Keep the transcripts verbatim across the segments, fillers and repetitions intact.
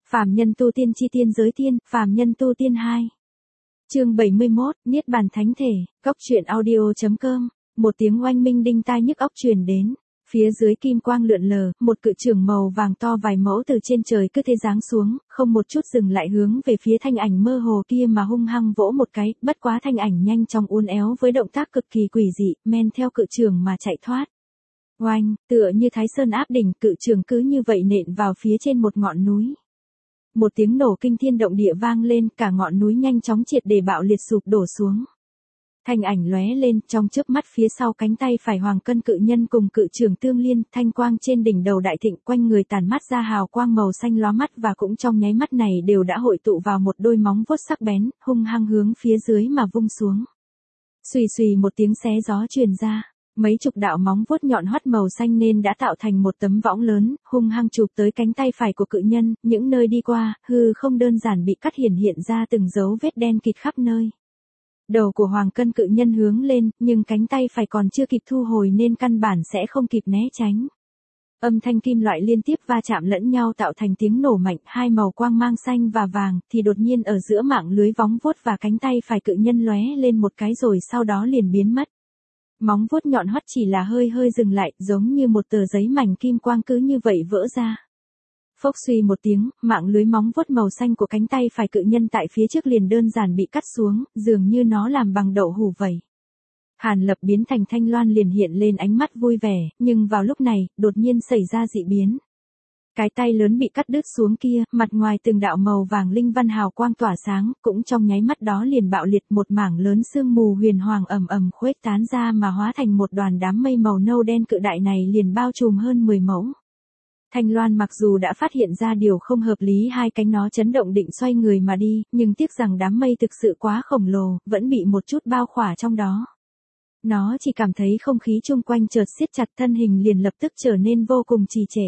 Phàm nhân tu tiên chi tiên giới tiên, phàm nhân tu tiên hai. Chương bảy mươi mốt, Niết bàn thánh thể, Cốc truyện audio.com. Một tiếng oanh minh đinh tai nhức óc truyền đến. Phía dưới kim quang lượn lờ, một cự chưởng màu vàng to vài mẫu từ trên trời cứ thế giáng xuống, không một chút dừng lại hướng về phía thanh ảnh mơ hồ kia mà hung hăng vỗ một cái, bất quá thanh ảnh nhanh chóng uốn éo với động tác cực kỳ quỷ dị, men theo cự chưởng mà chạy thoát. Oanh, tựa như Thái Sơn áp đỉnh, cự chưởng cứ như vậy nện vào phía trên một ngọn núi. Một tiếng nổ kinh thiên động địa vang lên, cả ngọn núi nhanh chóng triệt để bạo liệt sụp đổ xuống. Thanh ảnh lóe lên, trong chớp mắt phía sau cánh tay phải Hoàng Cân cự nhân cùng cự chưởng tương liên, thanh quang trên đỉnh đầu đại thịnh, quanh người tản mắt ra hào quang màu xanh lóa mắt, và cũng trong nháy mắt này đều đã hội tụ vào một đôi móng vuốt sắc bén, hung hăng hướng phía dưới mà vung xuống. Xùy xùy một tiếng xé gió truyền ra. Mấy chục đạo móng vuốt nhọn hoắt màu xanh nên đã tạo thành một tấm võng lớn, hung hăng chụp tới cánh tay phải của cự nhân, những nơi đi qua, hư không đơn giản bị cắt hiển hiện ra từng dấu vết đen kịt khắp nơi. Đầu của Hoàng Cân cự nhân hướng lên, nhưng cánh tay phải còn chưa kịp thu hồi nên căn bản sẽ không kịp né tránh. Âm thanh kim loại liên tiếp va chạm lẫn nhau tạo thành tiếng nổ mạnh, hai màu quang mang xanh và vàng, thì đột nhiên ở giữa mạng lưới võng vuốt và cánh tay phải cự nhân lóe lên một cái rồi sau đó liền biến mất. Móng vuốt nhọn hoắt chỉ là hơi hơi dừng lại, giống như một tờ giấy mảnh kim quang cứ như vậy vỡ ra. Phốc suy một tiếng, mạng lưới móng vuốt màu xanh của cánh tay phải cự nhân tại phía trước liền đơn giản bị cắt xuống, dường như nó làm bằng đậu hũ vậy. Hàn Lập biến thành Thanh Loan liền hiện lên ánh mắt vui vẻ, nhưng vào lúc này, đột nhiên xảy ra dị biến. Cái tay lớn bị cắt đứt xuống kia, mặt ngoài từng đạo màu vàng linh văn hào quang tỏa sáng, cũng trong nháy mắt đó liền bạo liệt, một mảng lớn sương mù huyền hoàng ầm ầm khuếch tán ra mà hóa thành một đoàn đám mây màu nâu đen cự đại này liền bao trùm hơn mười mẫu. Thanh Loan mặc dù đã phát hiện ra điều không hợp lý, hai cánh nó chấn động định xoay người mà đi, nhưng tiếc rằng đám mây thực sự quá khổng lồ, vẫn bị một chút bao khỏa trong đó. Nó chỉ cảm thấy không khí chung quanh chợt siết chặt, thân hình liền lập tức trở nên vô cùng trì trệ.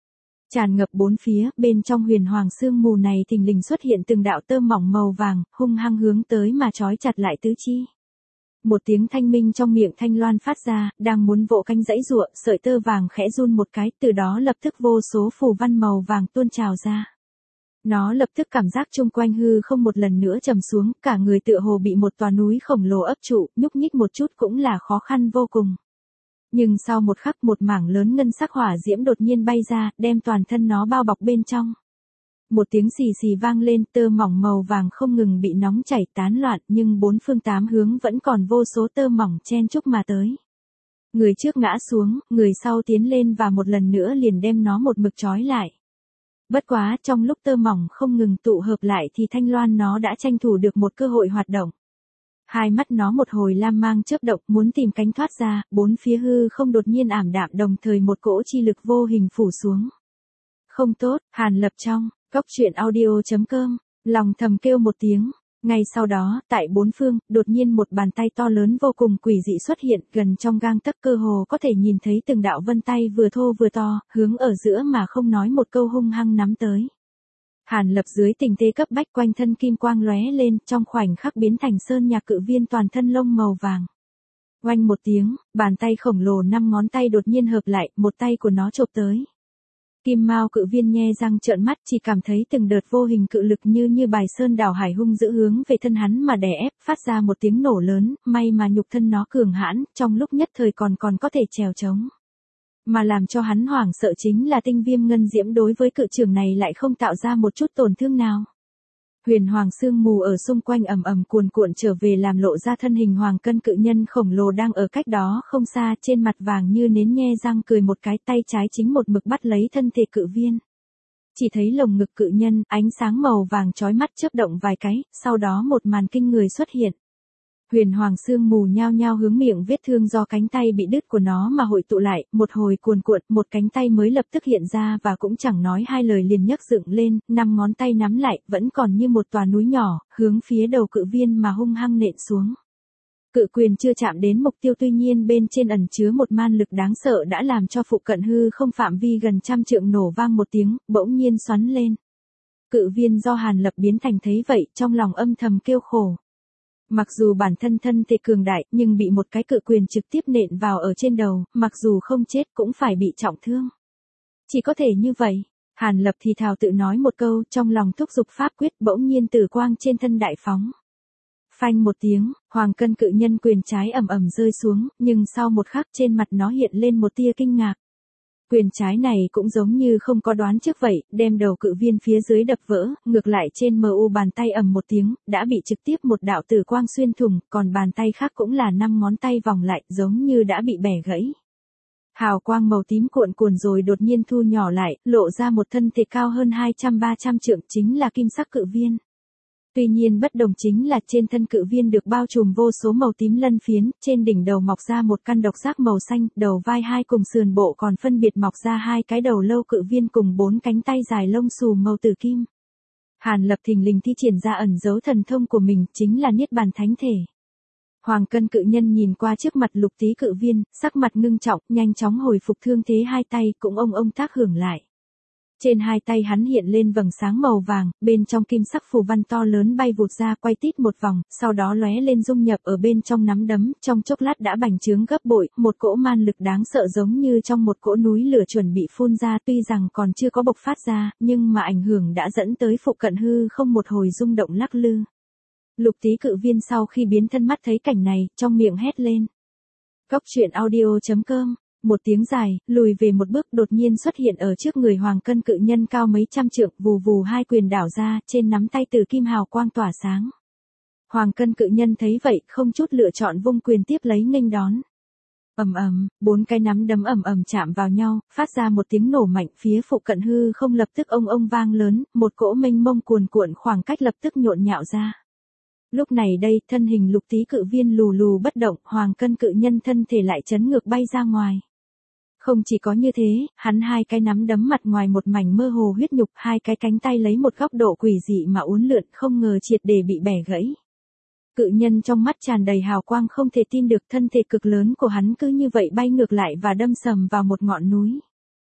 Tràn ngập bốn phía, bên trong huyền hoàng sương mù này thình lình xuất hiện từng đạo tơ mỏng màu vàng, hung hăng hướng tới mà trói chặt lại tứ chi. Một tiếng thanh minh trong miệng Thanh Loan phát ra, đang muốn vỗ cánh giãy giụa, sợi tơ vàng khẽ run một cái, từ đó lập tức vô số phù văn màu vàng tuôn trào ra. Nó lập tức cảm giác chung quanh hư không một lần nữa trầm xuống, cả người tựa hồ bị một tòa núi khổng lồ ấp trụ, nhúc nhích một chút cũng là khó khăn vô cùng. Nhưng sau một khắc một mảng lớn ngân sắc hỏa diễm đột nhiên bay ra, đem toàn thân nó bao bọc bên trong. Một tiếng xì xì vang lên, tơ mỏng màu vàng không ngừng bị nóng chảy tán loạn, nhưng bốn phương tám hướng vẫn còn vô số tơ mỏng chen chúc mà tới. Người trước ngã xuống, người sau tiến lên và một lần nữa liền đem nó một mực trói lại. Bất quá, trong lúc tơ mỏng không ngừng tụ hợp lại thì Thanh Loan nó đã tranh thủ được một cơ hội hoạt động. Hai mắt nó một hồi lam mang chớp động, muốn tìm cánh thoát ra, bốn phía hư không đột nhiên ảm đạm, đồng thời một cỗ chi lực vô hình phủ xuống. Không tốt, Hàn Lập trong, Cốc truyện audio.com, lòng thầm kêu một tiếng. Ngay sau đó, tại bốn phương, đột nhiên một bàn tay to lớn vô cùng quỷ dị xuất hiện, gần trong gang tấc, cơ hồ có thể nhìn thấy từng đạo vân tay vừa thô vừa to, hướng ở giữa mà không nói một câu hung hăng nắm tới. Hàn Lập dưới tình thế cấp bách, quanh thân kim quang lóe lên, trong khoảnh khắc biến thành sơn nhạc cự viên toàn thân lông màu vàng. Oanh một tiếng, bàn tay khổng lồ năm ngón tay đột nhiên hợp lại, một tay của nó chộp tới. Kim Mao cự viên nhe răng trợn mắt, chỉ cảm thấy từng đợt vô hình cự lực như như bài sơn đảo hải hung dữ hướng về thân hắn mà đè ép, phát ra một tiếng nổ lớn, may mà nhục thân nó cường hãn, trong lúc nhất thời còn còn có thể trèo trống. Mà làm cho hắn hoảng sợ chính là tinh viêm ngân diễm đối với cự chưởng này lại không tạo ra một chút tổn thương nào. Huyền hoàng sương mù ở xung quanh ầm ầm cuồn cuộn trở về làm lộ ra thân hình Hoàng Cân cự nhân khổng lồ đang ở cách đó không xa, trên mặt vàng như nến nhe răng cười một cái, tay trái chính một mực bắt lấy thân thể cự viên. Chỉ thấy lồng ngực cự nhân, ánh sáng màu vàng chói mắt chớp động vài cái, sau đó một màn kinh người xuất hiện. Huyền hoàng sương mù nhao nhao hướng miệng vết thương do cánh tay bị đứt của nó mà hội tụ lại, một hồi cuồn cuộn, một cánh tay mới lập tức hiện ra và cũng chẳng nói hai lời liền nhấc dựng lên, năm ngón tay nắm lại, vẫn còn như một tòa núi nhỏ, hướng phía đầu cự viên mà hung hăng nện xuống. Cự quyền chưa chạm đến mục tiêu, tuy nhiên bên trên ẩn chứa một man lực đáng sợ đã làm cho phụ cận hư không phạm vi gần trăm trượng nổ vang một tiếng, bỗng nhiên xoắn lên. Cự viên do Hàn Lập biến thành thấy vậy, trong lòng âm thầm kêu khổ. Mặc dù bản thân thân thể cường đại, nhưng bị một cái cự quyền trực tiếp nện vào ở trên đầu, mặc dù không chết cũng phải bị trọng thương. Chỉ có thể như vậy, Hàn Lập thì thào tự nói một câu, trong lòng thúc giục pháp quyết, bỗng nhiên tử quang trên thân đại phóng. Phanh một tiếng, Hoàng Cân cự nhân quyền trái ầm ầm rơi xuống, nhưng sau một khắc trên mặt nó hiện lên một tia kinh ngạc. Quyền trái này cũng giống như không có đoán trước vậy, đem đầu cự viên phía dưới đập vỡ, ngược lại trên mờ u bàn tay ầm một tiếng, đã bị trực tiếp một đạo tử quang xuyên thủng, còn bàn tay khác cũng là năm ngón tay vòng lại, giống như đã bị bẻ gãy. Hào quang màu tím cuộn cuộn rồi đột nhiên thu nhỏ lại, lộ ra một thân thể cao hơn hai trăm ba trăm trượng, chính là kim sắc cự viên. Tuy nhiên bất đồng chính là trên thân cự viên được bao trùm vô số màu tím lân phiến, trên đỉnh đầu mọc ra một căn độc giác màu xanh, đầu vai hai cùng sườn bộ còn phân biệt mọc ra hai cái đầu lâu cự viên cùng bốn cánh tay dài lông xù màu tử kim. Hàn Lập thình lình thi triển ra ẩn dấu thần thông của mình, chính là Niết Bàn Thánh Thể. Hoàng Cân cự nhân nhìn qua trước mặt Lục Tý cự viên, sắc mặt ngưng trọng, nhanh chóng hồi phục thương thế hai tay, cũng ông ông tác hưởng lại. Trên hai tay hắn hiện lên vầng sáng màu vàng, bên trong kim sắc phù văn to lớn bay vụt ra quay tít một vòng, sau đó lóe lên dung nhập ở bên trong nắm đấm, trong chốc lát đã bành trướng gấp bội, một cỗ man lực đáng sợ giống như trong một cỗ núi lửa chuẩn bị phun ra, tuy rằng còn chưa có bộc phát ra, nhưng mà ảnh hưởng đã dẫn tới phụ cận hư không một hồi rung động lắc lư. Lục Tý cự viên sau khi biến thân mắt thấy cảnh này, trong miệng hét lên. Cốc truyện audio chấm com. Một tiếng dài, lùi về một bước đột nhiên xuất hiện ở trước người Hoàng Cân cự nhân cao mấy trăm trượng, vù vù hai quyền đảo ra, trên nắm tay từ kim hào quang tỏa sáng. Hoàng Cân cự nhân thấy vậy, không chút lựa chọn vung quyền tiếp lấy nghênh đón. Ầm ầm, bốn cái nắm đấm ầm ầm chạm vào nhau, phát ra một tiếng nổ mạnh, phía phụ cận hư không lập tức ông ông vang lớn, một cỗ mênh mông cuồn cuộn khoảng cách lập tức nhộn nhạo ra. Lúc này đây, thân hình Lục Tý cự viên lù lù bất động, Hoàng Cân cự nhân thân thể lại chấn ngược bay ra ngoài. Không chỉ có như thế, hắn hai cái nắm đấm mặt ngoài một mảnh mơ hồ huyết nhục, hai cái cánh tay lấy một góc độ quỷ dị mà uốn lượn, không ngờ triệt để bị bẻ gãy. Cự nhân trong mắt tràn đầy hào quang không thể tin được, thân thể cực lớn của hắn cứ như vậy bay ngược lại và đâm sầm vào một ngọn núi.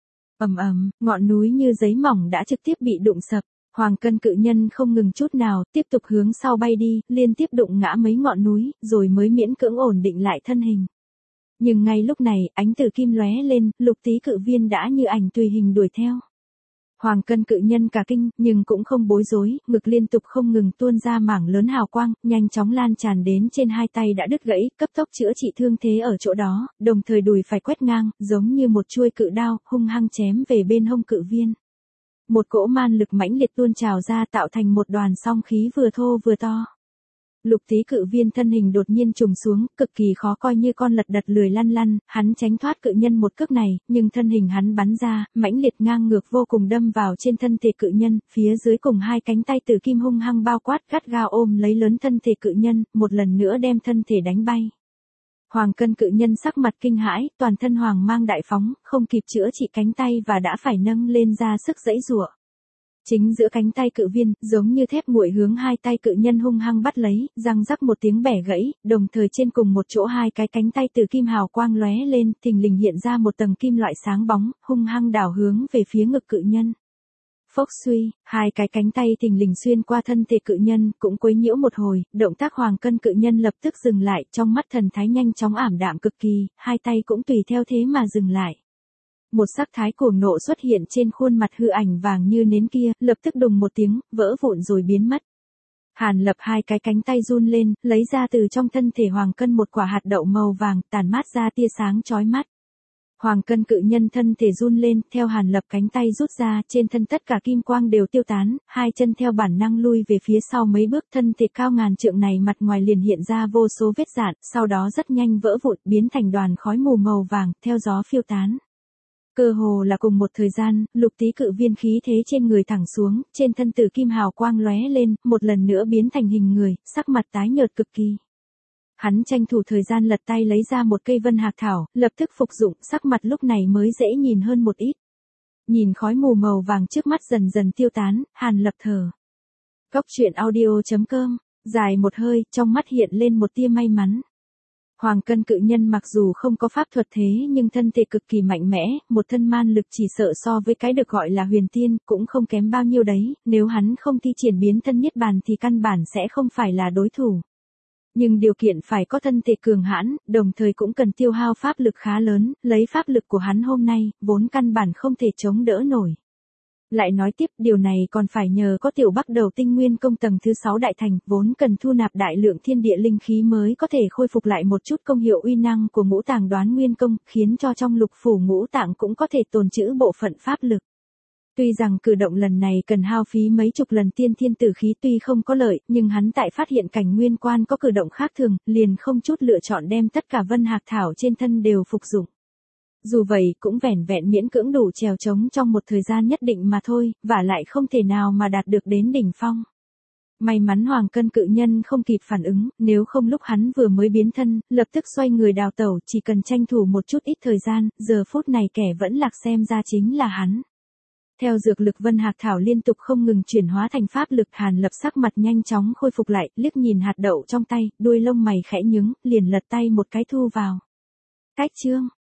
Ầm ầm, ngọn núi như giấy mỏng đã trực tiếp bị đụng sập. Hoàng Cân cự nhân không ngừng chút nào, tiếp tục hướng sau bay đi, liên tiếp đụng ngã mấy ngọn núi, rồi mới miễn cưỡng ổn định lại thân hình. Nhưng ngay lúc này, ánh tử kim lóe lên, Lục Tý cự viên đã như ảnh tùy hình đuổi theo. Hoàng Cân cự nhân cả kinh, nhưng cũng không bối rối, ngực liên tục không ngừng tuôn ra mảng lớn hào quang, nhanh chóng lan tràn đến trên hai tay đã đứt gãy, cấp tốc chữa trị thương thế ở chỗ đó, đồng thời đùi phải quét ngang, giống như một chuôi cự đao, hung hăng chém về bên hông cự viên. Một cỗ man lực mãnh liệt tuôn trào ra tạo thành một đoàn song khí vừa thô vừa to. Lục Tý cự viên thân hình đột nhiên trùng xuống, cực kỳ khó coi như con lật đật lười lăn lăn, hắn tránh thoát cự nhân một cước này, nhưng thân hình hắn bắn ra, mãnh liệt ngang ngược vô cùng đâm vào trên thân thể cự nhân, phía dưới cùng hai cánh tay tử kim hung hăng bao quát gắt gao ôm lấy lớn thân thể cự nhân, một lần nữa đem thân thể đánh bay. Hoàng Cân cự nhân sắc mặt kinh hãi, toàn thân hoàng mang đại phóng, không kịp chữa trị cánh tay và đã phải nâng lên ra sức giãy giụa. Chính giữa cánh tay cự viên, giống như thép nguội hướng hai tay cự nhân hung hăng bắt lấy, răng rắc một tiếng bẻ gãy, đồng thời trên cùng một chỗ hai cái cánh tay từ kim hào quang lóe lên, thình lình hiện ra một tầng kim loại sáng bóng, hung hăng đảo hướng về phía ngực cự nhân. Phốc suy, hai cái cánh tay thình lình xuyên qua thân thể cự nhân, cũng quấy nhiễu một hồi, động tác Hoàng Cân cự nhân lập tức dừng lại, trong mắt thần thái nhanh chóng ảm đạm cực kỳ, hai tay cũng tùy theo thế mà dừng lại. Một sắc thái cuồng nộ xuất hiện trên khuôn mặt hư ảnh vàng như nến kia, lập tức đùng một tiếng, vỡ vụn rồi biến mất. Hàn Lập hai cái cánh tay run lên, lấy ra từ trong thân thể Hoàng Cân một quả hạt đậu màu vàng, tản mát ra tia sáng chói mắt. Hoàng Cân cự nhân thân thể run lên, theo Hàn Lập cánh tay rút ra, trên thân tất cả kim quang đều tiêu tán, hai chân theo bản năng lui về phía sau mấy bước, thân thể cao ngàn trượng này mặt ngoài liền hiện ra vô số vết rạn, sau đó rất nhanh vỡ vụn, biến thành đoàn khói mù màu vàng, theo gió phiêu tán. Cơ hồ là cùng một thời gian, Lục Tý cự viên khí thế trên người thẳng xuống, trên thân tử kim hào quang lóe lên, một lần nữa biến thành hình người, sắc mặt tái nhợt cực kỳ. Hắn tranh thủ thời gian lật tay lấy ra một cây vân hạc thảo, lập tức phục dụng, sắc mặt lúc này mới dễ nhìn hơn một ít. Nhìn khói mù màu vàng trước mắt dần dần tiêu tán, Hàn Lập thở. Cốc truyện audio chấm com, dài một hơi, trong mắt hiện lên một tia may mắn. Hoàng Cân cự nhân mặc dù không có pháp thuật thế nhưng thân thể cực kỳ mạnh mẽ, một thân man lực chỉ sợ so với cái được gọi là huyền tiên, cũng không kém bao nhiêu đấy, nếu hắn không thi triển biến thân niết bàn thì căn bản sẽ không phải là đối thủ. Nhưng điều kiện phải có thân thể cường hãn, đồng thời cũng cần tiêu hao pháp lực khá lớn, lấy pháp lực của hắn hôm nay, vốn căn bản không thể chống đỡ nổi. Lại nói tiếp, điều này còn phải nhờ có tiểu Bắc Đầu tinh nguyên công tầng thứ sáu đại thành, vốn cần thu nạp đại lượng thiên địa linh khí mới có thể khôi phục lại một chút công hiệu uy năng của ngũ tàng đoán nguyên công, khiến cho trong lục phủ ngũ tạng cũng có thể tồn trữ bộ phận pháp lực. Tuy rằng cử động lần này cần hao phí mấy chục lần tiên thiên tử khí tuy không có lợi, nhưng hắn tại phát hiện cảnh nguyên quan có cử động khác thường, liền không chút lựa chọn đem tất cả vân hạc thảo trên thân đều phục dụng. Dù vậy cũng vẻn vẹn miễn cưỡng đủ trèo trống trong một thời gian nhất định mà thôi, và lại không thể nào mà đạt được đến đỉnh phong. May mắn Hoàng Cân cự nhân không kịp phản ứng, nếu không lúc hắn vừa mới biến thân, lập tức xoay người đào tẩu, chỉ cần tranh thủ một chút ít thời gian, giờ phút này kẻ vẫn lạc xem ra chính là hắn. Theo dược lực vân hạc thảo liên tục không ngừng chuyển hóa thành pháp lực, Hàn Lập sắc mặt nhanh chóng khôi phục lại, liếc nhìn hạt đậu trong tay, đuôi lông mày khẽ nhướng, liền lật tay một cái thu vào. Cách chương